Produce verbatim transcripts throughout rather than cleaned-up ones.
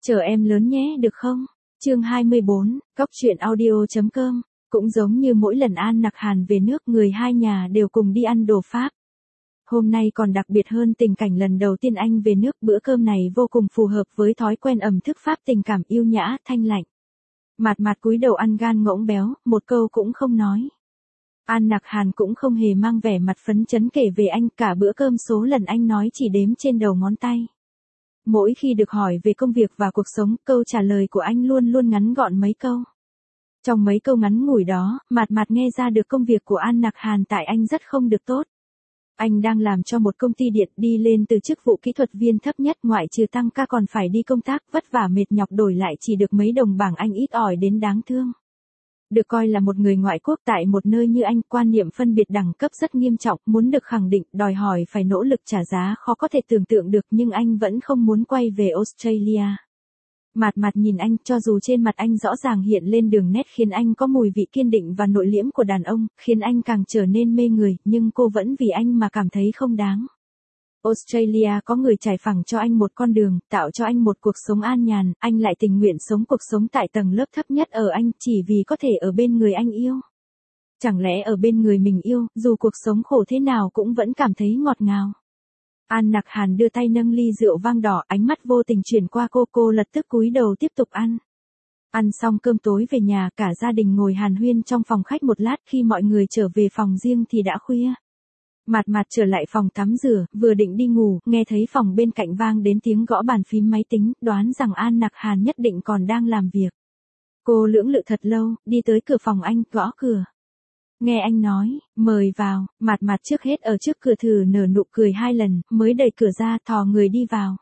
Chờ em lớn nhé được không? Chương hai mươi bốn, Cóc truyện audio chấm com. Cũng giống như mỗi lần An Nặc Hàn về nước, người hai nhà đều cùng đi ăn đồ Pháp. Hôm nay còn đặc biệt hơn tình cảnh lần đầu tiên anh về nước, bữa cơm này vô cùng phù hợp với thói quen ẩm thực Pháp tình cảm yêu nhã, thanh lạnh. Mạt Mạt cúi đầu ăn gan ngỗng béo, một câu cũng không nói. An Nặc Hàn cũng không hề mang vẻ mặt phấn chấn kể về anh, cả bữa cơm số lần anh nói chỉ đếm trên đầu ngón tay. Mỗi khi được hỏi về công việc và cuộc sống, câu trả lời của anh luôn luôn ngắn gọn mấy câu. Trong mấy câu ngắn ngủi đó, Mạt Mạt nghe ra được công việc của An Nặc Hàn tại anh rất không được tốt. Anh đang làm cho một công ty điện, đi lên từ chức vụ kỹ thuật viên thấp nhất, ngoại trừ tăng ca còn phải đi công tác, vất vả mệt nhọc, đổi lại chỉ được mấy đồng bảng, anh ít ỏi đến đáng thương. Được coi là một người ngoại quốc tại một nơi như anh, quan niệm phân biệt đẳng cấp rất nghiêm trọng, muốn được khẳng định, đòi hỏi phải nỗ lực trả giá khó có thể tưởng tượng được, nhưng anh vẫn không muốn quay về Australia. Mạt Mạt nhìn anh, cho dù trên mặt anh rõ ràng hiện lên đường nét khiến anh có mùi vị kiên định và nội liễm của đàn ông, khiến anh càng trở nên mê người, nhưng cô vẫn vì anh mà cảm thấy không đáng. Australia có người trải phẳng cho anh một con đường, tạo cho anh một cuộc sống an nhàn, anh lại tình nguyện sống cuộc sống tại tầng lớp thấp nhất ở Anh, chỉ vì có thể ở bên người anh yêu. Chẳng lẽ ở bên người mình yêu, dù cuộc sống khổ thế nào cũng vẫn cảm thấy ngọt ngào. An Nặc Hàn đưa tay nâng ly rượu vang đỏ, ánh mắt vô tình chuyển qua cô, cô lập tức cúi đầu tiếp tục ăn. Ăn xong cơm tối về nhà, cả gia đình ngồi hàn huyên trong phòng khách một lát, khi mọi người trở về phòng riêng thì đã khuya. Mạt Mạt trở lại phòng tắm rửa, vừa định đi ngủ, nghe thấy phòng bên cạnh vang đến tiếng gõ bàn phím máy tính, đoán rằng An Nặc Hàn nhất định còn đang làm việc. Cô lưỡng lự thật lâu, đi tới cửa phòng anh, gõ cửa. Nghe anh nói, mời vào, Mạt Mạt trước hết ở trước cửa thử nở nụ cười hai lần, mới đẩy cửa ra, thò người đi vào.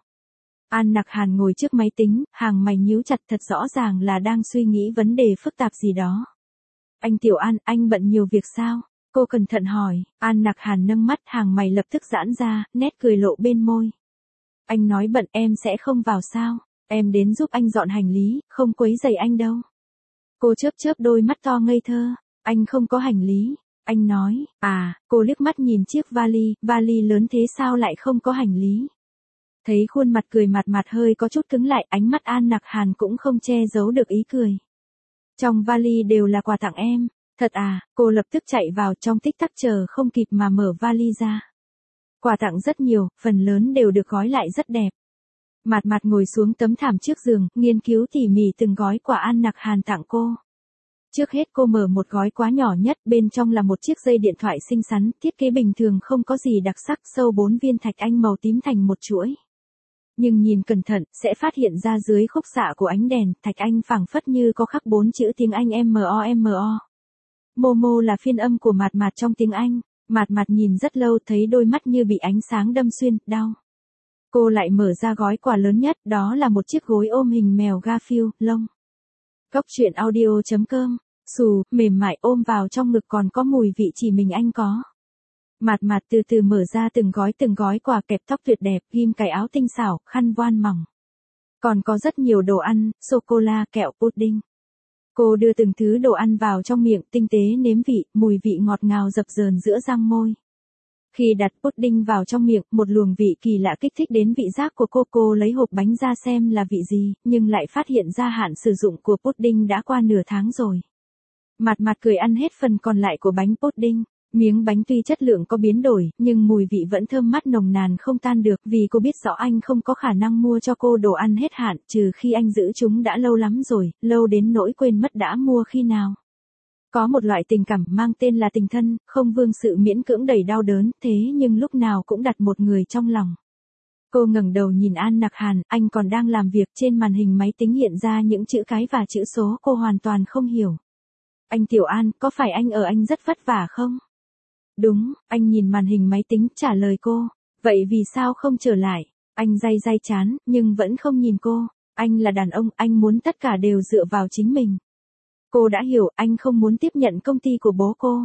An Nặc Hàn ngồi trước máy tính, hàng mày nhíu chặt, thật rõ ràng là đang suy nghĩ vấn đề phức tạp gì đó. Anh Tiểu An, anh bận nhiều việc sao? Cô cẩn thận hỏi. An Nặc Hàn nâng mắt, hàng mày lập tức giãn ra, nét cười lộ bên môi. Anh nói bận, em sẽ không vào sao? Em đến giúp anh dọn hành lý, không quấy rầy anh đâu. Cô chớp chớp đôi mắt to ngây thơ. Anh không có hành lý. Anh nói, à, cô liếc mắt nhìn chiếc vali, vali lớn thế sao lại không có hành lý? Thấy khuôn mặt cười Mạt Mạt hơi có chút cứng lại, ánh mắt An Nặc Hàn cũng không che giấu được ý cười. Trong vali đều là quà tặng em. Thật à, cô lập tức chạy vào, trong tích tắc chờ không kịp mà mở vali ra. Quà tặng rất nhiều, phần lớn đều được gói lại rất đẹp. Mạt Mạt ngồi xuống tấm thảm trước giường, nghiên cứu tỉ mỉ từng gói quà An Nặc Hàn tặng cô. Trước hết cô mở một gói quá nhỏ nhất, bên trong là một chiếc dây điện thoại xinh xắn, thiết kế bình thường không có gì đặc sắc, sâu bốn viên thạch anh màu tím thành một chuỗi. Nhưng nhìn cẩn thận, sẽ phát hiện ra dưới khúc xạ của ánh đèn, thạch anh phảng phất như có khắc bốn chữ tiếng Anh em o em o. Momo là phiên âm của Mạt Mạt trong tiếng Anh. Mạt Mạt nhìn rất lâu, thấy đôi mắt như bị ánh sáng đâm xuyên, đau. Cô lại mở ra gói quà lớn nhất, đó là một chiếc gối ôm hình mèo Garfield, lông. Cóc truyện audio chấm com. Xù, mềm mại, ôm vào trong ngực, còn có mùi vị chỉ mình anh có. Mạt Mạt từ từ mở ra từng gói từng gói quà, kẹp tóc tuyệt đẹp, ghim cài áo tinh xảo, khăn voan mỏng. Còn có rất nhiều đồ ăn, sô-cô-la, kẹo, pudding. Cô đưa từng thứ đồ ăn vào trong miệng, tinh tế nếm vị, mùi vị ngọt ngào dập dờn giữa răng môi. Khi đặt pudding vào trong miệng, một luồng vị kỳ lạ kích thích đến vị giác của cô. Cô lấy hộp bánh ra xem là vị gì, nhưng lại phát hiện ra hạn sử dụng của pudding đã qua nửa tháng rồi. Mạt Mạt cười ăn hết phần còn lại của bánh pudding. Miếng bánh tuy chất lượng có biến đổi, nhưng mùi vị vẫn thơm mát nồng nàn không tan được, vì cô biết rõ anh không có khả năng mua cho cô đồ ăn hết hạn, trừ khi anh giữ chúng đã lâu lắm rồi, lâu đến nỗi quên mất đã mua khi nào. Có một loại tình cảm mang tên là tình thân, không vương sự miễn cưỡng đầy đau đớn, thế nhưng lúc nào cũng đặt một người trong lòng. Cô ngẩng đầu nhìn An Nặc Hàn, anh còn đang làm việc, trên màn hình máy tính hiện ra những chữ cái và chữ số cô hoàn toàn không hiểu. Anh Tiểu An, có phải anh ở Anh rất vất vả không? Đúng, anh nhìn màn hình máy tính, trả lời cô. Vậy vì sao không trở lại? Anh day day chán, nhưng vẫn không nhìn cô. Anh là đàn ông, anh muốn tất cả đều dựa vào chính mình. Cô đã hiểu, anh không muốn tiếp nhận công ty của bố cô.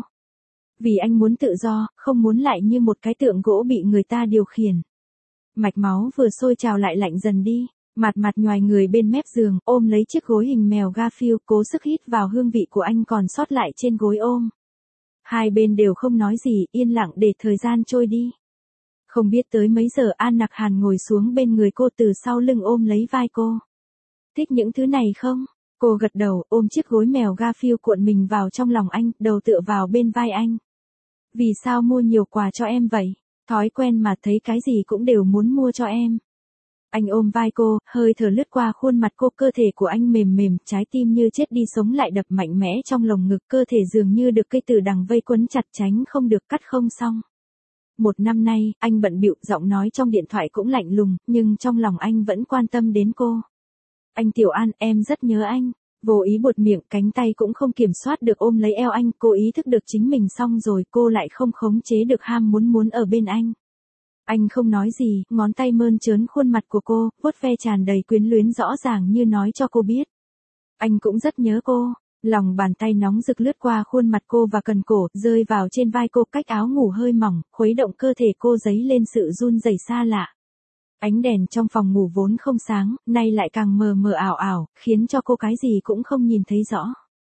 Vì anh muốn tự do, không muốn lại như một cái tượng gỗ bị người ta điều khiển. Mạch máu vừa sôi trào lại lạnh dần đi. Mạt Mạt nhoài người bên mép giường, ôm lấy chiếc gối hình mèo Garfield, cố sức hít vào hương vị của anh còn sót lại trên gối ôm. Hai bên đều không nói gì, yên lặng để thời gian trôi đi. Không biết tới mấy giờ An Nặc Hàn ngồi xuống bên người cô, từ sau lưng ôm lấy vai cô. Thích những thứ này không? Cô gật đầu, ôm chiếc gối mèo Garfield cuộn mình vào trong lòng anh, đầu tựa vào bên vai anh. Vì sao mua nhiều quà cho em vậy? Thói quen mà, thấy cái gì cũng đều muốn mua cho em. Anh ôm vai cô, hơi thở lướt qua khuôn mặt cô, cơ thể của anh mềm mềm, trái tim như chết đi sống lại đập mạnh mẽ trong lồng ngực, cơ thể dường như được cây từ đằng vây quấn chặt, tránh không được, cắt không xong. Một năm nay, anh bận bịu, giọng nói trong điện thoại cũng lạnh lùng, nhưng trong lòng anh vẫn quan tâm đến cô. Anh Tiểu An, em rất nhớ anh. Vô ý buột miệng, cánh tay cũng không kiểm soát được ôm lấy eo anh, cô ý thức được chính mình xong rồi, cô lại không khống chế được ham muốn muốn ở bên anh. Anh không nói gì, ngón tay mơn trớn khuôn mặt của cô, vuốt ve tràn đầy quyến luyến, rõ ràng như nói cho cô biết. Anh cũng rất nhớ cô. Lòng bàn tay nóng rực lướt qua khuôn mặt cô và cần cổ, rơi vào trên vai cô, cách áo ngủ hơi mỏng, khuấy động cơ thể cô, dấy lên sự run rẩy xa lạ. Ánh đèn trong phòng ngủ vốn không sáng, nay lại càng mờ mờ ảo ảo, khiến cho cô cái gì cũng không nhìn thấy rõ.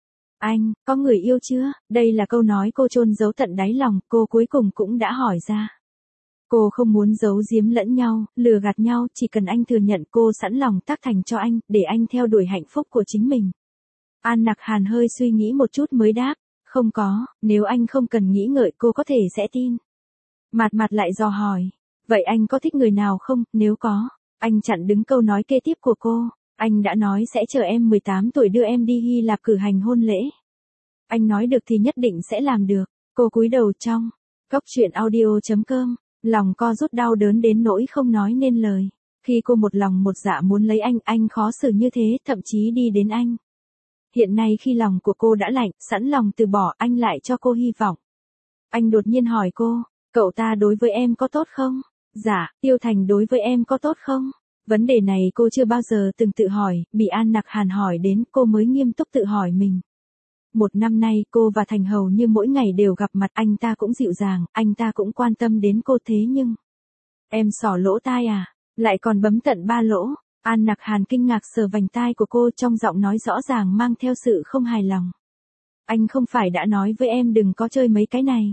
Anh, có người yêu chưa? Đây là câu nói cô chôn giấu tận đáy lòng, cô cuối cùng cũng đã hỏi ra. Cô không muốn giấu giếm lẫn nhau, lừa gạt nhau, chỉ cần anh thừa nhận cô sẵn lòng tác thành cho anh, để anh theo đuổi hạnh phúc của chính mình. An Nặc Hàn hơi suy nghĩ một chút mới đáp, không có, nếu anh không cần nghĩ ngợi cô có thể sẽ tin. Mạt Mạt lại dò hỏi, vậy anh có thích người nào không, nếu có? Anh chặn đứng câu nói kế tiếp của cô, anh đã nói sẽ chờ em mười tám tuổi đưa em đi Hy Lạp cử hành hôn lễ. Anh nói được thì nhất định sẽ làm được. Cô cúi đầu trong góc truyện audio chấm com, lòng co rút đau đớn đến nỗi không nói nên lời. Khi cô một lòng một dạ muốn lấy anh, anh khó xử như thế, thậm chí đi đến anh. Hiện nay khi lòng của cô đã lạnh, sẵn lòng từ bỏ, anh lại cho cô hy vọng. Anh đột nhiên hỏi cô, cậu ta đối với em có tốt không? Dạ, Tiêu Thành đối với em có tốt không? Vấn đề này cô chưa bao giờ từng tự hỏi, bị An Nặc Hàn hỏi đến cô mới nghiêm túc tự hỏi mình. Một năm nay cô và Thành hầu như mỗi ngày đều gặp mặt, anh ta cũng dịu dàng, anh ta cũng quan tâm đến cô, thế nhưng... Em xỏ lỗ tai à? Lại còn bấm tận ba lỗ. An Nặc Hàn kinh ngạc sờ vành tai của cô, trong giọng nói rõ ràng mang theo sự không hài lòng. Anh không phải đã nói với em đừng có chơi mấy cái này.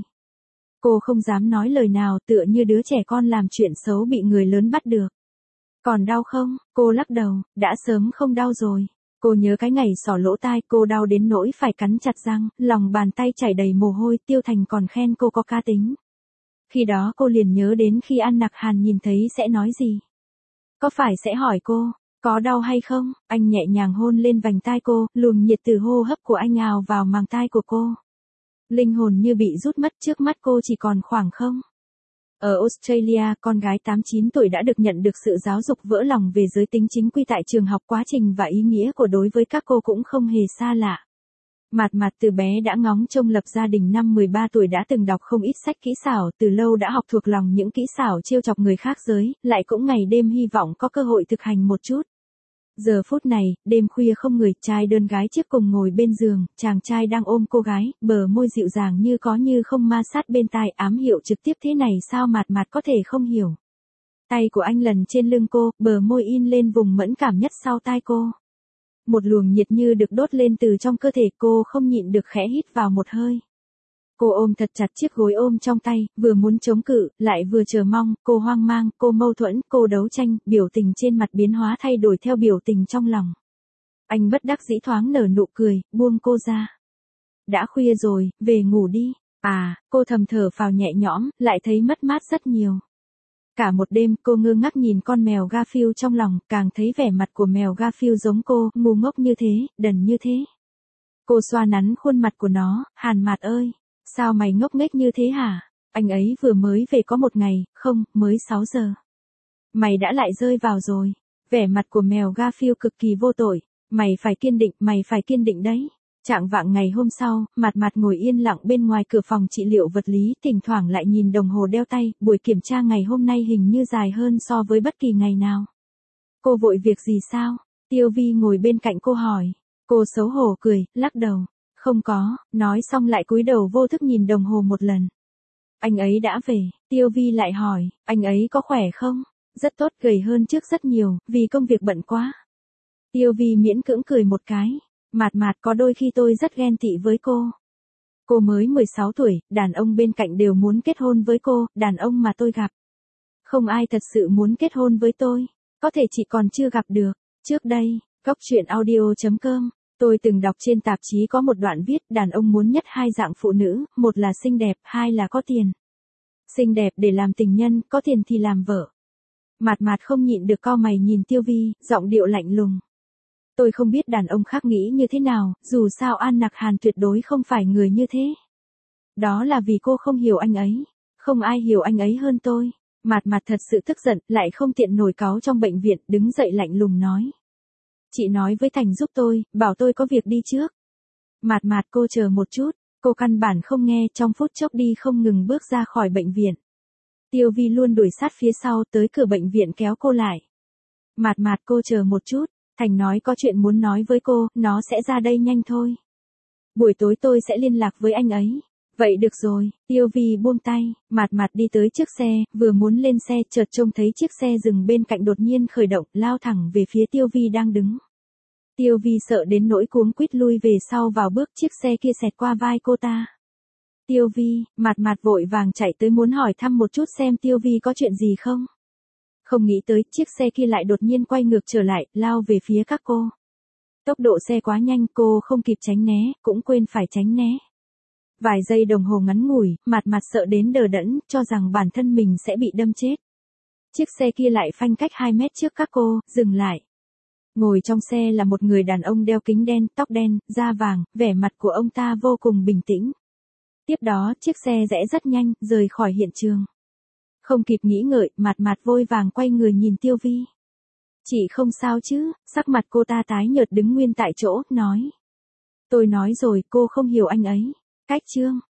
Cô không dám nói lời nào, tựa như đứa trẻ con làm chuyện xấu bị người lớn bắt được. Còn đau không? Cô lắc đầu, đã sớm không đau rồi. Cô nhớ cái ngày xỏ lỗ tai, cô đau đến nỗi phải cắn chặt răng, lòng bàn tay chảy đầy mồ hôi, Tiêu Thành còn khen cô có cá tính. Khi đó cô liền nhớ đến khi An Nặc Hàn nhìn thấy sẽ nói gì. Có phải sẽ hỏi cô, có đau hay không? Anh nhẹ nhàng hôn lên vành tai cô, luồng nhiệt từ hô hấp của anh ào vào màng tai của cô. Linh hồn như bị rút mất, trước mắt cô chỉ còn khoảng không. Ở Australia, con gái tám chín tuổi đã được nhận được sự giáo dục vỡ lòng về giới tính chính quy tại trường học, quá trình và ý nghĩa của đối với các cô cũng không hề xa lạ. Mạt Mạt từ bé đã ngóng trông lập gia đình, năm mười ba tuổi đã từng đọc không ít sách kỹ xảo, từ lâu đã học thuộc lòng những kỹ xảo trêu chọc người khác giới, lại cũng ngày đêm hy vọng có cơ hội thực hành một chút. Giờ phút này, đêm khuya không người, trai đơn gái chiếc cùng ngồi bên giường, chàng trai đang ôm cô gái, bờ môi dịu dàng như có như không ma sát bên tai, ám hiệu trực tiếp thế này sao Mạt Mạt có thể không hiểu. Tay của anh lần trên lưng cô, bờ môi in lên vùng mẫn cảm nhất sau tai cô. Một luồng nhiệt như được đốt lên từ trong cơ thể, cô không nhịn được khẽ hít vào một hơi. Cô ôm thật chặt chiếc gối ôm trong tay, vừa muốn chống cự, lại vừa chờ mong, cô hoang mang, cô mâu thuẫn, cô đấu tranh, biểu tình trên mặt biến hóa thay đổi theo biểu tình trong lòng. Anh bất đắc dĩ thoáng nở nụ cười, buông cô ra. Đã khuya rồi, về ngủ đi. À, cô thầm thở phào nhẹ nhõm, lại thấy mất mát rất nhiều. Cả một đêm, cô ngơ ngác nhìn con mèo Garfield trong lòng, càng thấy vẻ mặt của mèo Garfield giống cô, ngu ngốc như thế, đần như thế. Cô xoa nắn khuôn mặt của nó, Hàn Mạt ơi, sao mày ngốc nghếch như thế hả? Anh ấy vừa mới về có một ngày, không, mới sáu giờ. Mày đã lại rơi vào rồi. Vẻ mặt của mèo Garfield cực kỳ vô tội. Mày phải kiên định, mày phải kiên định đấy. Trạng vạng ngày hôm sau, Mạt Mạt ngồi yên lặng bên ngoài cửa phòng trị liệu vật lý, thỉnh thoảng lại nhìn đồng hồ đeo tay, buổi kiểm tra ngày hôm nay hình như dài hơn so với bất kỳ ngày nào. Cô vội việc gì sao? Tiêu Vi ngồi bên cạnh cô hỏi. Cô xấu hổ cười, lắc đầu. Không có, nói xong lại cúi đầu vô thức nhìn đồng hồ một lần. Anh ấy đã về, Tiêu Vi lại hỏi, anh ấy có khỏe không? Rất tốt, gầy hơn trước rất nhiều, vì công việc bận quá. Tiêu Vi miễn cưỡng cười một cái. Mạt Mạt, có đôi khi tôi rất ghen tị với cô. Cô mới mười sáu tuổi, đàn ông bên cạnh đều muốn kết hôn với cô, đàn ông mà tôi gặp. Không ai thật sự muốn kết hôn với tôi, có thể chị còn chưa gặp được. Trước đây, Cóc truyện audio chấm com. Tôi từng đọc trên tạp chí có một đoạn viết đàn ông muốn nhất hai dạng phụ nữ, một là xinh đẹp, hai là có tiền. Xinh đẹp để làm tình nhân, có tiền thì làm vợ. Mạt Mạt không nhịn được cau mày nhìn Tiêu Vi, giọng điệu lạnh lùng. Tôi không biết đàn ông khác nghĩ như thế nào, dù sao An Nặc Hàn tuyệt đối không phải người như thế. Đó là vì cô không hiểu anh ấy. Không ai hiểu anh ấy hơn tôi. Mạt Mạt thật sự tức giận, lại không tiện nổi cáu trong bệnh viện, đứng dậy lạnh lùng nói. Chị nói với Thành giúp tôi, bảo tôi có việc đi trước. Mạt Mạt cô chờ một chút, cô căn bản không nghe, trong phút chốc đi không ngừng bước ra khỏi bệnh viện. Tiêu Vi luôn đuổi sát phía sau, tới cửa bệnh viện kéo cô lại. Mạt Mạt cô chờ một chút, Thành nói có chuyện muốn nói với cô, nó sẽ ra đây nhanh thôi. Buổi tối tôi sẽ liên lạc với anh ấy. Vậy được rồi, Tiêu Vi buông tay, Mạt Mạt đi tới trước xe, vừa muốn lên xe, chợt trông thấy chiếc xe dừng bên cạnh đột nhiên khởi động, lao thẳng về phía Tiêu Vi đang đứng. Tiêu Vi sợ đến nỗi cuống quýt lui về sau vào bước, chiếc xe kia xẹt qua vai cô ta. Tiêu Vi, Mạt Mạt vội vàng chạy tới muốn hỏi thăm một chút xem Tiêu Vi có chuyện gì không. Không nghĩ tới, chiếc xe kia lại đột nhiên quay ngược trở lại, lao về phía các cô. Tốc độ xe quá nhanh, cô không kịp tránh né, cũng quên phải tránh né. Vài giây đồng hồ ngắn ngủi, Mạt Mạt sợ đến đờ đẫn, cho rằng bản thân mình sẽ bị đâm chết. Chiếc xe kia lại phanh cách hai mét trước các cô, dừng lại. Ngồi trong xe là một người đàn ông đeo kính đen, tóc đen, da vàng, vẻ mặt của ông ta vô cùng bình tĩnh. Tiếp đó, chiếc xe rẽ rất nhanh, rời khỏi hiện trường. Không kịp nghĩ ngợi, Mạt Mạt vội vàng quay người nhìn Tiêu Vi. Chị không sao chứ, sắc mặt cô ta tái nhợt đứng nguyên tại chỗ, nói. Tôi nói rồi, cô không hiểu anh ấy. Cách chương.